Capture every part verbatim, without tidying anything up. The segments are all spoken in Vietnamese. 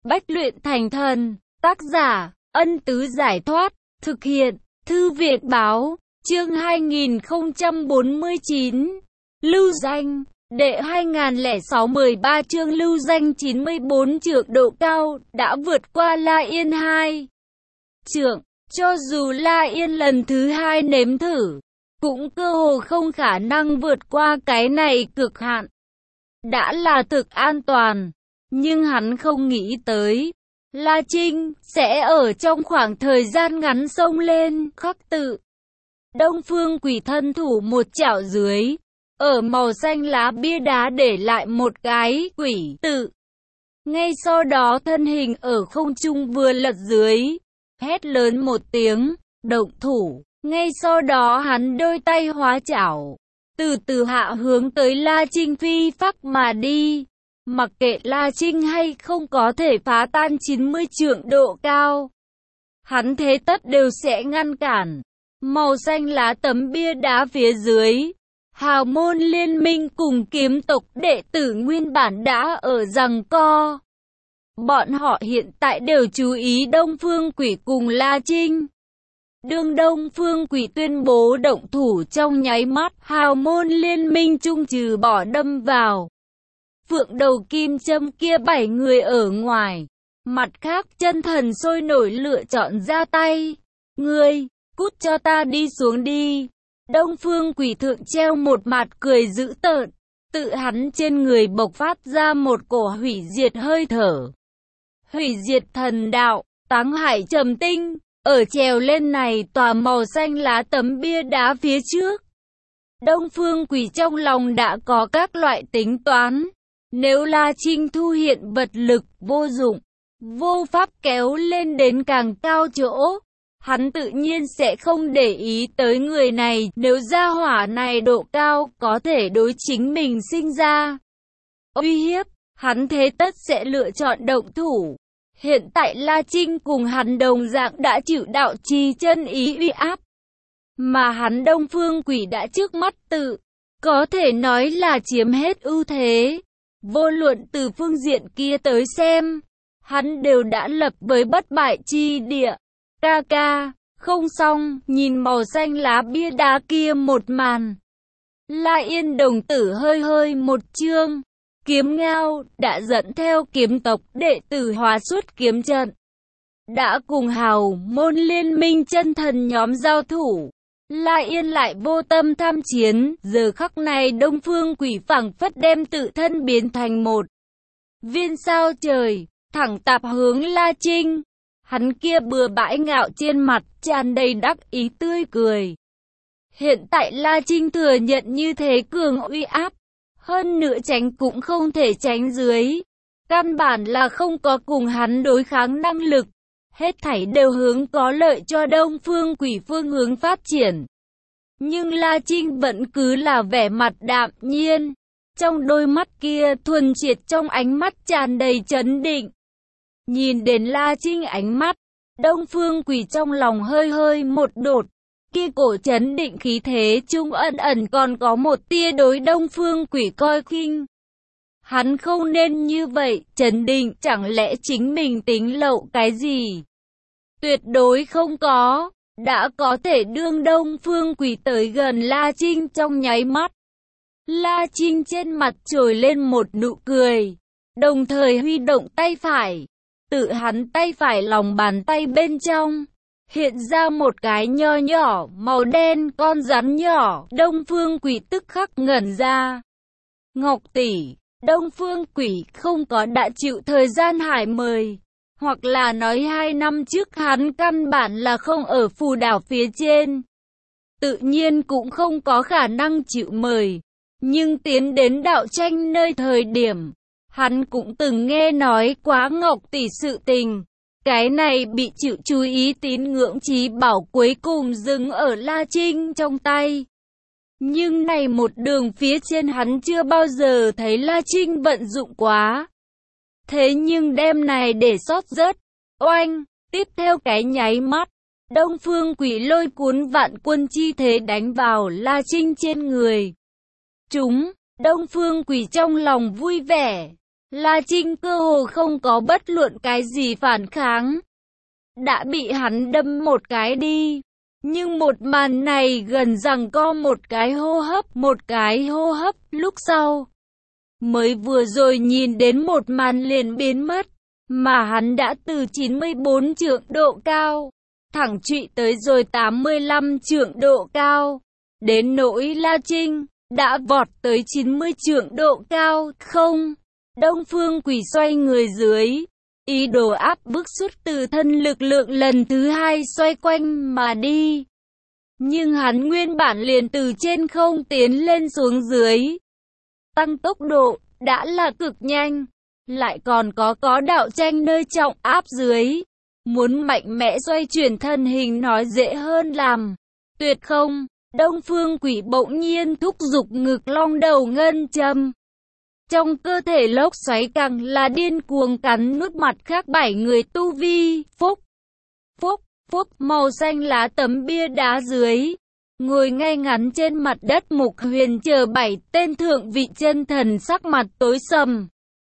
Bách luyện thành thần. Tác giả, Ân Tứ Giải Thoát. Thực hiện, Thư Viện Báo. Chương hai nghìn không trăm bốn mươi chín. Lưu danh. Đệ hai nghìn lẻ sáu mười ba chương lưu danh chín mươi bốn trượng độ cao, đã vượt qua La Yên hai trượng. Cho dù La Yên lần thứ hai nếm thử, cũng cơ hồ không khả năng vượt qua cái này cực hạn. Đã là thực an toàn, nhưng hắn không nghĩ tới, La Trinh sẽ ở trong khoảng thời gian ngắn xông lên, khắc tự. Đông Phương Quỷ thân thủ một chảo dưới, ở màu xanh lá bia đá để lại một cái quỷ tự. Ngay sau đó thân hình ở không trung vừa lật dưới, hét lớn một tiếng, động thủ. Ngay sau đó hắn đôi tay hóa chảo, từ từ hạ hướng tới La Trinh phi phắc mà đi. Mặc kệ La Trinh hay không có thể phá tan chín mươi trượng độ cao, hắn thế tất đều sẽ ngăn cản. Màu xanh lá tấm bia đá phía dưới, Hào môn liên minh cùng kiếm tộc đệ tử nguyên bản đã ở giằng co. Bọn họ hiện tại đều chú ý Đông Phương Quỷ cùng La Trinh. Đương Đông Phương Quỷ tuyên bố động thủ trong nháy mắt, Hào môn liên minh chung trừ bỏ đâm vào phượng đầu kim châm kia bảy người ở ngoài, mặt khác chân thần sôi nổi lựa chọn ra tay. Ngươi, cút cho ta đi xuống đi. Đông Phương Quỷ thượng treo một mặt cười dữ tợn, tự hắn trên người bộc phát ra một cổ hủy diệt hơi thở. Hủy diệt thần đạo, Táng Hải Trầm Tinh, ở trèo lên này tòa màu xanh lá tấm bia đá phía trước. Đông Phương Quỷ trong lòng đã có các loại tính toán. Nếu La Trinh thu hiện vật lực vô dụng, vô pháp kéo lên đến càng cao chỗ, hắn tự nhiên sẽ không để ý tới người này. Nếu gia hỏa này độ cao có thể đối chính mình sinh ra uy hiếp, hắn thế tất sẽ lựa chọn động thủ. Hiện tại La Trinh cùng hắn đồng dạng đã chịu đạo trì chân ý uy áp, mà hắn Đông Phương Quỷ đã trước mắt tự có thể nói là chiếm hết ưu thế. Vô luận từ phương diện kia tới xem, hắn đều đã lập với bất bại chi địa. Ca ca, không xong, nhìn màu xanh lá bia đá kia một màn. La Yên đồng tử hơi hơi một chương, kiếm ngao đã dẫn theo kiếm tộc đệ tử hóa xuất kiếm trận, đã cùng Hào môn liên minh chân thần nhóm giao thủ. La Yên lại vô tâm tham chiến, giờ khắc này Đông Phương Quỷ phảng phất đem tự thân biến thành một viên sao trời, thẳng tắp hướng La Trinh. Hắn kia bừa bãi ngạo trên mặt tràn đầy đắc ý tươi cười. Hiện tại La Trinh thừa nhận như thế cường uy áp, hơn nữa tránh cũng không thể tránh dưới, căn bản là không có cùng hắn đối kháng năng lực. Hết thảy đều hướng có lợi cho Đông Phương Quỷ phương hướng phát triển. Nhưng La Trinh vẫn cứ là vẻ mặt đạm nhiên, trong đôi mắt kia thuần triệt, trong ánh mắt tràn đầy trấn định. Nhìn đến La Trinh ánh mắt, Đông Phương Quỷ trong lòng hơi hơi một đột, kia cổ trấn định khí thế trung ẩn ẩn còn có một tia đối Đông Phương Quỷ coi khinh. Hắn không nên như vậy, trấn định, chẳng lẽ chính mình tính lậu cái gì? Tuyệt đối không có, đã có thể đương Đông Phương Quỷ tới gần La Trinh trong nháy mắt. La Trinh trên mặt trồi lên một nụ cười, đồng thời huy động tay phải, tự hắn tay phải lòng bàn tay bên trong, hiện ra một cái nho nhỏ, màu đen, con rắn nhỏ. Đông Phương Quỷ tức khắc ngẩn ra. Ngọc tỷ, Đông Phương Quỷ không có đã chịu thời gian hải mời. Hoặc là nói hai năm trước hắn căn bản là không ở phù đảo phía trên, tự nhiên cũng không có khả năng chịu mời. Nhưng tiến đến đạo tranh nơi thời điểm, hắn cũng từng nghe nói quá Ngọc tỷ sự tình. Cái này bị chịu chú ý tín ngưỡng chí bảo cuối cùng dừng ở La Trinh trong tay. Nhưng này một đường phía trên hắn chưa bao giờ thấy La Trinh vận dụng quá. Thế nhưng đêm này để sót rớt, oanh, tiếp theo cái nháy mắt, Đông Phương Quỷ lôi cuốn vạn quân chi thế đánh vào La Trinh trên người. Chúng, Đông Phương Quỷ trong lòng vui vẻ, La Trinh cơ hồ không có bất luận cái gì phản kháng. Đã bị hắn đâm một cái đi. Nhưng một màn này gần giằng co một cái hô hấp, một cái hô hấp, lúc sau. Mới vừa rồi nhìn đến một màn liền biến mất, mà hắn đã từ chín mươi bốn trượng độ cao, thẳng trụy tới rồi tám mươi lăm trượng độ cao. Đến nỗi La Trinh, đã vọt tới chín mươi trượng độ cao, không. Đông Phương Quỷ xoay người dưới, ý đồ áp bức xuất từ thân lực lượng lần thứ hai xoay quanh mà đi. Nhưng hắn nguyên bản liền từ trên không tiến lên xuống dưới. Tăng tốc độ, đã là cực nhanh, lại còn có có đạo tranh nơi trọng áp dưới. Muốn mạnh mẽ xoay chuyển thân hình nói dễ hơn làm. Tuyệt không, Đông Phương Quỷ bỗng nhiên thúc giục ngực long đầu ngân châm. Trong cơ thể lốc xoáy càng là điên cuồng cắn nuốt mặt khác bảy người tu vi. Phúc, phúc, phúc, màu xanh lá tấm bia đá dưới. Ngồi ngay ngắn trên mặt đất Mục Huyền chờ bảy tên thượng vị chân thần sắc mặt tối sầm.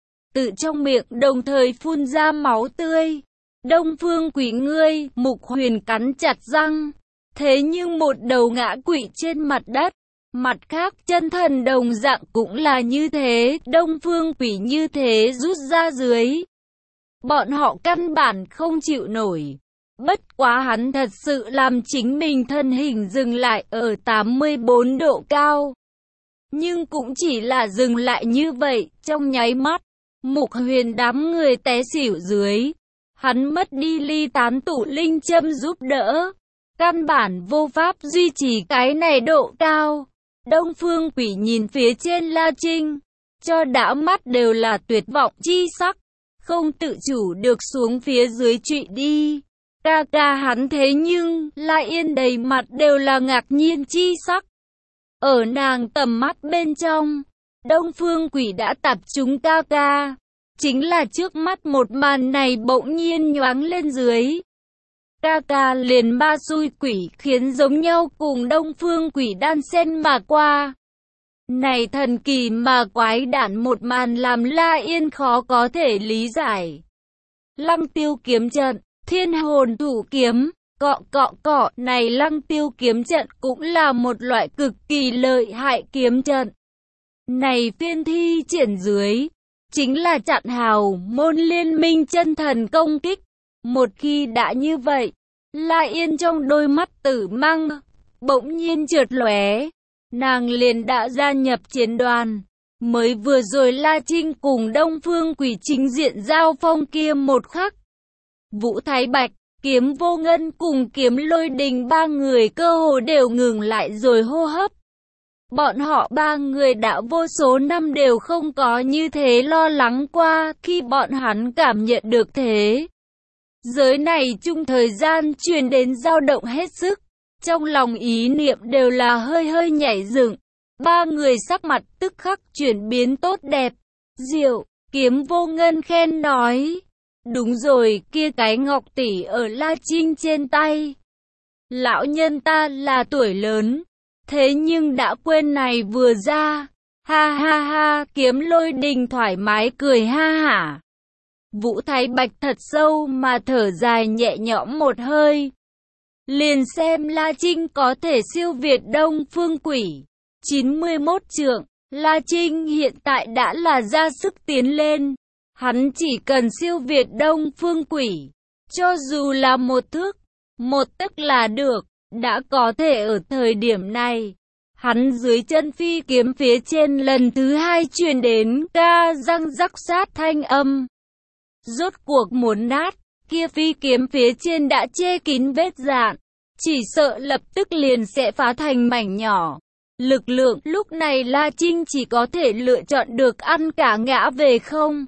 Tự trong miệng đồng thời phun ra máu tươi. Đông Phương Quỷ ngươi, Mục Huyền cắn chặt răng. Thế nhưng một đầu ngã quỵ trên mặt đất. Mặt khác chân thần đồng dạng cũng là như thế, Đông Phương Quỷ như thế rút ra dưới. Bọn họ căn bản không chịu nổi. Bất quá hắn thật sự làm chính mình thân hình dừng lại ở tám mươi bốn độ cao. Nhưng cũng chỉ là dừng lại như vậy, trong nháy mắt, Mục Huyền đám người té xỉu dưới. Hắn mất đi ly tán tụ linh châm giúp đỡ. Căn bản vô pháp duy trì cái này độ cao. Đông Phương Quỷ nhìn phía trên La Trinh, cho đã mắt đều là tuyệt vọng chi sắc, không tự chủ được xuống phía dưới trụy đi. Ca ca hắn thế nhưng, La Yên đầy mặt đều là ngạc nhiên chi sắc. Ở nàng tầm mắt bên trong, Đông Phương Quỷ đã tập trung ca ca. Chính là trước mắt một màn này bỗng nhiên nhoáng lên dưới. Ca ca liền ma xui quỷ khiến giống nhau cùng Đông Phương Quỷ đan xen mà qua. Này thần kỳ mà quái đản một màn làm La Yên khó có thể lý giải. Lăng tiêu kiếm trận, thiên hồn thủ kiếm, cọ cọ cọ, này lăng tiêu kiếm trận cũng là một loại cực kỳ lợi hại kiếm trận. Này phiên thi triển dưới, chính là chặn hào môn liên minh chân thần công kích. Một khi đã như vậy, La Yên trong đôi mắt tử mang bỗng nhiên chợt lóe, nàng liền đã gia nhập chiến đoàn. Mới vừa rồi La Trinh cùng Đông Phương Quỷ chính diện giao phong kia một khắc, Vũ Thái Bạch, Kiếm Vô Ngân cùng Kiếm Lôi Đình ba người cơ hồ đều ngừng lại rồi hô hấp. Bọn họ ba người đã vô số năm đều không có như thế lo lắng qua khi bọn hắn cảm nhận được thế. Giới này chung thời gian truyền đến dao động hết sức, trong lòng ý niệm đều là hơi hơi nhảy dựng. Ba người sắc mặt tức khắc chuyển biến tốt đẹp. Diệu, Kiếm Vô Ngân khen nói. Đúng rồi, kia cái ngọc tỷ ở La Trinh trên tay. Lão nhân ta là tuổi lớn, thế nhưng đã quên này vừa ra. Ha ha ha, Kiếm Lôi Đình thoải mái cười ha hả. Vũ Thái Bạch thật sâu mà thở dài nhẹ nhõm một hơi. Liền xem La Trinh có thể siêu việt Đông Phương Quỷ. chín mươi mốt trượng, La Trinh hiện tại đã là ra sức tiến lên. Hắn chỉ cần siêu việt Đông Phương Quỷ, cho dù là một thước, một tấc là được, đã có thể ở thời điểm này. Hắn dưới chân phi kiếm phía trên lần thứ hai truyền đến ca răng rắc sát thanh âm. Rốt cuộc muốn nát, kia phi kiếm phía trên đã che kín vết rạn, chỉ sợ lập tức liền sẽ phá thành mảnh nhỏ. Lực lượng lúc này La Trinh chỉ có thể lựa chọn được ăn cả ngã về không.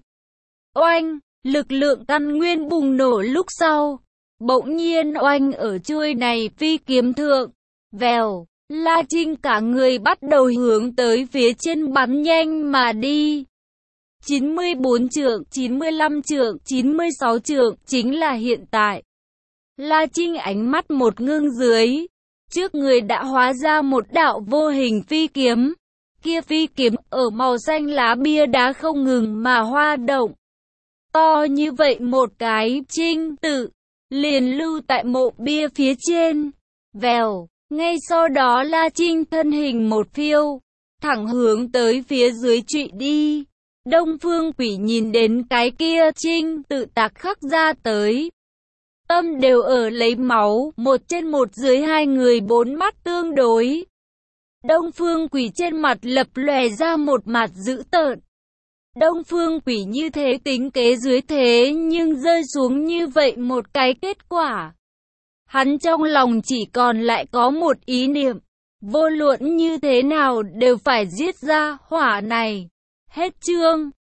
Oanh, lực lượng căn nguyên bùng nổ lúc sau, bỗng nhiên oanh ở chuôi này phi kiếm thượng. Vèo, La Trinh cả người bắt đầu hướng tới phía trên bắn nhanh mà đi. chín mươi bốn trượng, chín mươi lăm trượng, chín mươi sáu trượng, chính là hiện tại. La Trinh ánh mắt một ngưng dưới, trước người đã hóa ra một đạo vô hình phi kiếm. kia phi kiếm ở màu xanh lá bia đá không ngừng mà hoa động. To như vậy một cái trinh tự liền lưu tại mộ bia phía trên. Vèo, ngay sau đó La Trinh thân hình một phiêu, thẳng hướng tới phía dưới trụy đi. Đông Phương Quỷ nhìn đến cái kia trinh tự tạc khắc ra tới, tâm đều ở lấy máu, một trên một dưới hai người bốn mắt tương đối. Đông Phương Quỷ trên mặt lập lòe ra một mặt dữ tợn. Đông Phương Quỷ như thế tính kế dưới thế nhưng rơi xuống như vậy một cái kết quả. Hắn trong lòng chỉ còn lại có một ý niệm, vô luận như thế nào đều phải giết ra hỏa này. Hết chương.